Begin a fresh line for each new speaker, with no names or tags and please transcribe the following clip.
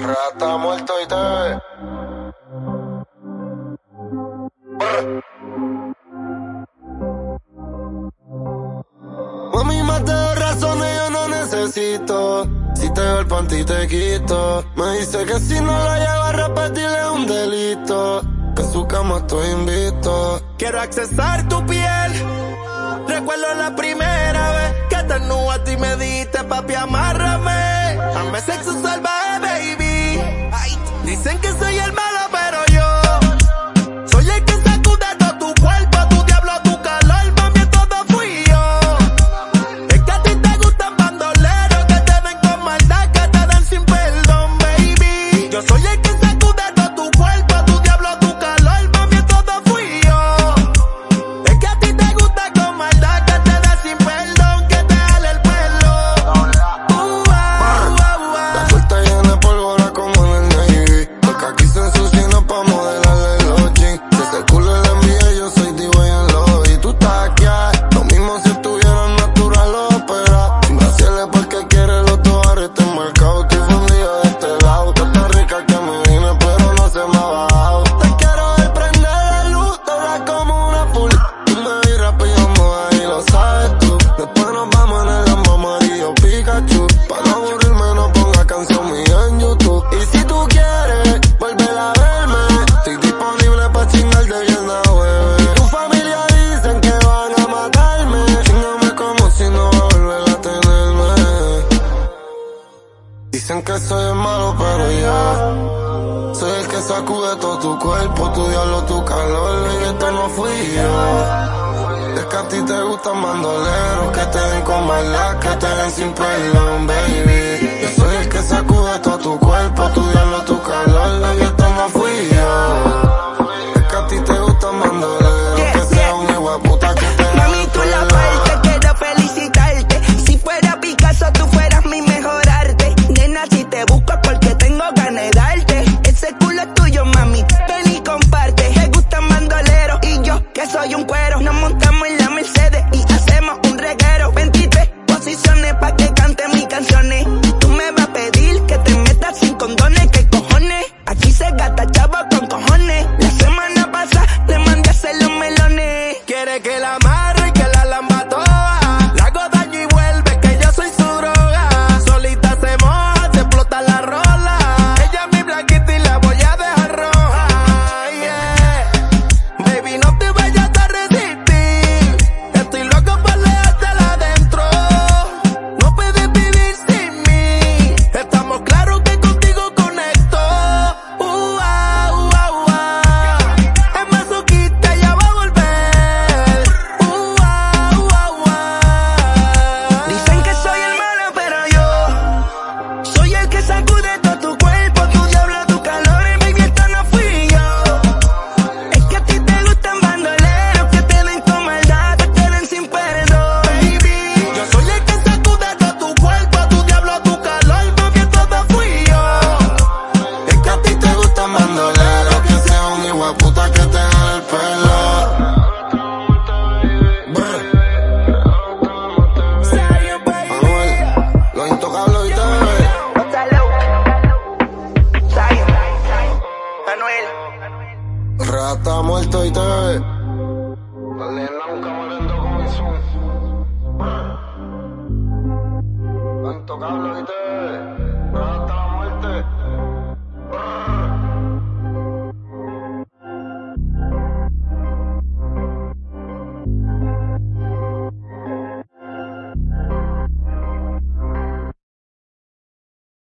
Rata muerto y te ve. Mami, más de 2 razones yo no necesito. Si te veo el panty te quito. Me dice que si no lo llevo a repetir es un delito. Que en su cama estoy invicto.
Quiero accesar tu piel. Recuerdo la primera vez que te desnudaste y me diste, papi, amárrame. Dame sexo salvaje, baby. Ay, dicen que soy el malo, pero yo soy el que sacude todo tu cuerpo, tu diablo, tu calor, mami, todo fui yo. Es que a ti te gustan bandoleros que te ven con maldad, que te dan sin perdón, baby. Yo soy el que sacude todo tu cuerpo, tu diablo, tu calor, mami, todo fui yo. Es que a ti te gusta con maldad, que te da sin perdón, que te jale el pelo.
La puerta llena de pólvora como en el Navy. Porque aquí se ensucia y no pa' modelarle los jeans. Si ese culo le envía, yo soy divo y en lo. Y tú estás aquí, lo mismo si estuvieran natural o opera. Sin vaciarle porque quiere los dólares, te marcado. Estoy fundido de este lado. Tú estás rica que me vine, pero no se me ha bajado. Te quiero ver prender la luz, toda como una full. Y me vi rápido, moda y lo sabes tú. Después nos vamos en el Lambo amarillo Pikachu. Pa' no aburrirme, no ponga canción mía en YouTube. Y si tú quieres volver a verme, estoy disponible pa' chingar de viernes a jueves. Tu familia dicen que van a matarme. Chíngame como si no va a volver a tenerme. Dicen que soy el malo, pero yo soy el que sacude todo tu cuerpo, tu diablo, tu calor. Y esto no fui yo. Es que a ti te gustan bandoleros que te den con maldad, que te den sin perdón, baby. Yo soy el que sacude todo tu cuerpo, tu diablo, tu calor. Y esto no fui yo. Es que a ti te gustan bandoleros que sea un hijo de puta que te den
Mami, tú la parte, quiero felicitarte. Si fuera Picasso, tú fueras mi mejor arte. Nena, si te busco es porque tengo ganas de darte. Ese culo es tuyo, mami, ven y comparte. Te gustan bandoleros y yo, que soy un cuero. Nos montamos en la Mercedes y hacemos un reguero. 23 posiciones pa' que cante mis canciones. Tú me vas a pedir que te metas sin condones. ¿Qué cojones? Aquí se gasta chavo con cojones. La semana pasada le mandé a hacer los melones.
Quiere que la amarre y que la lamba toda. La hago daño y vuelve, que yo soy su droga. Solita se moja, se explota la rola. Ella es mi blanquita y la voy a dejar roja. Yeah. Baby, no te vayas a resistir. Estoy loco por leértela adentro. No puedes vivir sin mí. Estamos claros que contigo conecto. Es masoquista, ella va a volver.
Dicen que soy el malo, pero yo soy el que sacude todo tu cuerpo, tu diablo, tu calor. Y baby, esto no fui yo. Es que a ti te gustan bandoleros que te den con maldad, que te den sin perdón, baby.
Yo soy el que sacude todo tu cuerpo, tu diablo, tu calor, porque todo fui yo.
Es que a ti te gustan bandoleros que sea un hijo de puta que te jale el pelo. Manuel, los intocables y te ve.
Manuel.
Rata muerto y te ve.